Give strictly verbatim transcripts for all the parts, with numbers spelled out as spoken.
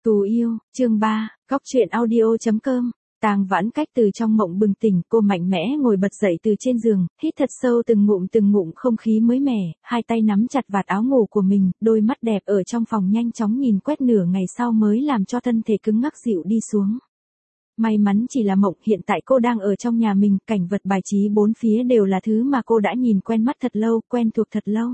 Tù yêu, chương ba, Góc truyện audio.com. Tang Vãn Cách từ trong mộng bừng tỉnh, cô mạnh mẽ ngồi bật dậy từ trên giường, hít thật sâu từng ngụm từng ngụm không khí mới mẻ, hai tay nắm chặt vạt áo ngủ của mình, đôi mắt đẹp ở trong phòng nhanh chóng nhìn quét nửa ngày sau mới làm cho thân thể cứng ngắc dịu đi xuống. May mắn chỉ là mộng, hiện tại cô đang ở trong nhà mình, cảnh vật bài trí bốn phía đều là thứ mà cô đã nhìn quen mắt thật lâu, quen thuộc thật lâu.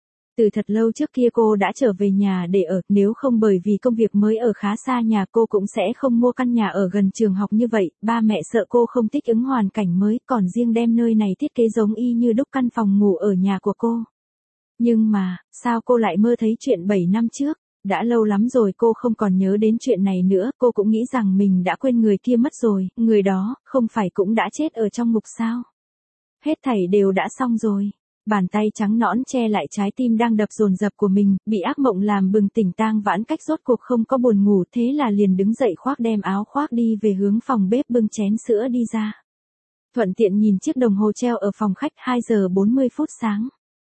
Từ thật lâu trước kia cô đã trở về nhà để ở, nếu không bởi vì công việc mới ở khá xa nhà cô cũng sẽ không mua căn nhà ở gần trường học như vậy, ba mẹ sợ cô không thích ứng hoàn cảnh mới, còn riêng đem nơi này thiết kế giống y như đúc căn phòng ngủ ở nhà của cô. Nhưng mà, sao cô lại mơ thấy chuyện bảy năm trước? Đã lâu lắm rồi cô không còn nhớ đến chuyện này nữa, cô cũng nghĩ rằng mình đã quên người kia mất rồi, người đó, không phải cũng đã chết ở trong ngục sao? Hết thảy đều đã xong rồi. Bàn tay trắng nõn che lại trái tim đang đập dồn dập của mình, bị ác mộng làm bừng tỉnh. Tang Vãn Cách rốt cuộc không có buồn ngủ, thế là liền đứng dậy khoác đem áo khoác đi về hướng phòng bếp bưng chén sữa đi ra. Thuận tiện nhìn chiếc đồng hồ treo ở phòng khách, hai giờ bốn mươi phút sáng.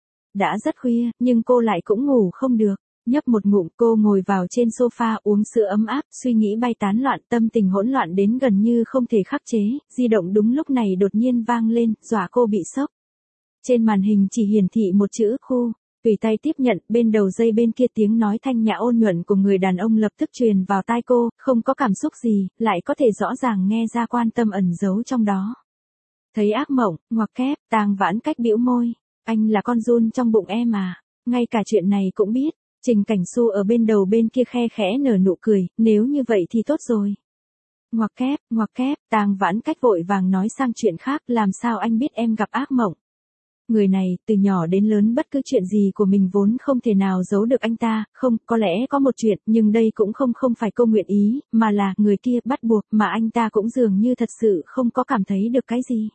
Đã rất khuya, nhưng cô lại cũng ngủ không được. Nhấp một ngụm, cô ngồi vào trên sofa uống sữa ấm áp, suy nghĩ bay tán loạn, tâm tình hỗn loạn đến gần như không thể khắc chế. Di động đúng lúc này đột nhiên vang lên, dọa cô bị sốc. Trên màn hình chỉ hiển thị một chữ khu, tùy tay tiếp nhận, bên đầu dây bên kia tiếng nói thanh nhã ôn nhuận của người đàn ông lập tức truyền vào tai cô, không có cảm xúc gì, lại có thể rõ ràng nghe ra quan tâm ẩn giấu trong đó. Thấy ác mộng, ngoặc kép, Tang Vãn Cách bĩu môi, anh là con giun trong bụng em à, ngay cả chuyện này cũng biết. Trình Cảnh Xu ở bên đầu bên kia khe khẽ nở nụ cười, nếu như vậy thì tốt rồi. Ngoặc kép, ngoặc kép, Tang Vãn Cách vội vàng nói sang chuyện khác, làm sao anh biết em gặp ác mộng? Người này, từ nhỏ đến lớn bất cứ chuyện gì của mình vốn không thể nào giấu được anh ta, không, có lẽ có một chuyện, nhưng đây cũng không không phải cô nguyện ý, mà là, người kia bắt buộc, mà anh ta cũng dường như thật sự không có cảm thấy được cái gì.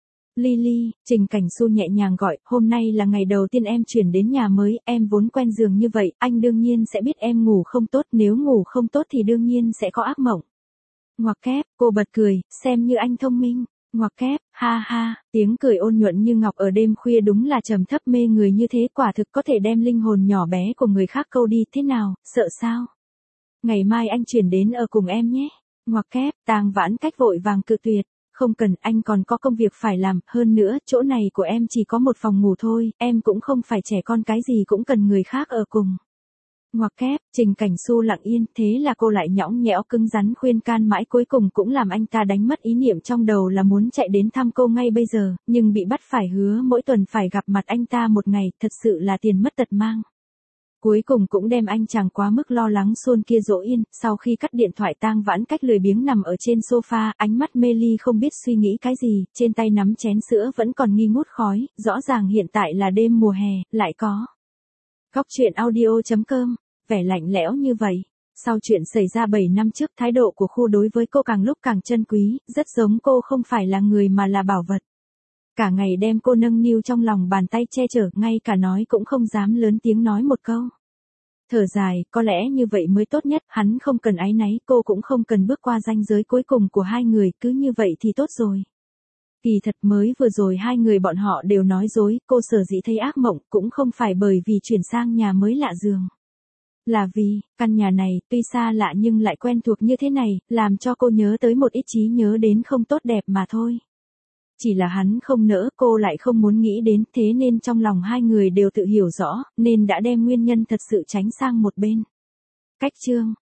Lily, Trình Cảnh Xu nhẹ nhàng gọi, hôm nay là ngày đầu tiên em chuyển đến nhà mới, em vốn quen giường như vậy, anh đương nhiên sẽ biết em ngủ không tốt, nếu ngủ không tốt thì đương nhiên sẽ có ác mộng. Ngoặc kép, cô bật cười, xem như anh thông minh. Ngoặc kép, ha ha, tiếng cười ôn nhuận như ngọc ở đêm khuya đúng là trầm thấp mê người như thế, quả thực có thể đem linh hồn nhỏ bé của người khác câu đi, thế nào, sợ sao? Ngày mai anh chuyển đến ở cùng em nhé. Ngoặc kép, Tang Vãn Cách vội vàng cự tuyệt, không cần, anh còn có công việc phải làm, hơn nữa, chỗ này của em chỉ có một phòng ngủ thôi, em cũng không phải trẻ con cái gì cũng cần người khác ở cùng. Ngoặc kép, Trình Cảnh Xu lặng yên, thế là cô lại nhõng nhẽo cứng rắn khuyên can mãi, cuối cùng cũng làm anh ta đánh mất ý niệm trong đầu là muốn chạy đến thăm cô ngay bây giờ, nhưng bị bắt phải hứa mỗi tuần phải gặp mặt anh ta một ngày, thật sự là tiền mất tật mang. Cuối cùng cũng đem anh chàng quá mức lo lắng xuôn kia dỗ yên, sau khi cắt điện thoại Tang Vãn Cách lười biếng nằm ở trên sofa, ánh mắt mê ly không biết suy nghĩ cái gì, trên tay nắm chén sữa vẫn còn nghi ngút khói, rõ ràng hiện tại là đêm mùa hè, lại có. Góc truyện audio.com, vẻ lạnh lẽo như vậy. Sau chuyện xảy ra bảy năm trước, thái độ của khu đối với cô càng lúc càng chân quý, rất giống cô không phải là người mà là bảo vật. Cả ngày đem cô nâng niu trong lòng bàn tay che chở, ngay cả nói cũng không dám lớn tiếng nói một câu. Thở dài, có lẽ như vậy mới tốt nhất, hắn không cần áy náy, cô cũng không cần bước qua ranh giới cuối cùng của hai người, cứ như vậy thì tốt rồi. Kỳ thật mới vừa rồi hai người bọn họ đều nói dối, cô sở dĩ thấy ác mộng cũng không phải bởi vì chuyển sang nhà mới lạ giường. Là vì, căn nhà này, tuy xa lạ nhưng lại quen thuộc như thế này, làm cho cô nhớ tới một ít trí nhớ đến không tốt đẹp mà thôi. Chỉ là hắn không nỡ, cô lại không muốn nghĩ đến, thế nên trong lòng hai người đều tự hiểu rõ, nên đã đem nguyên nhân thật sự tránh sang một bên. Cách chương,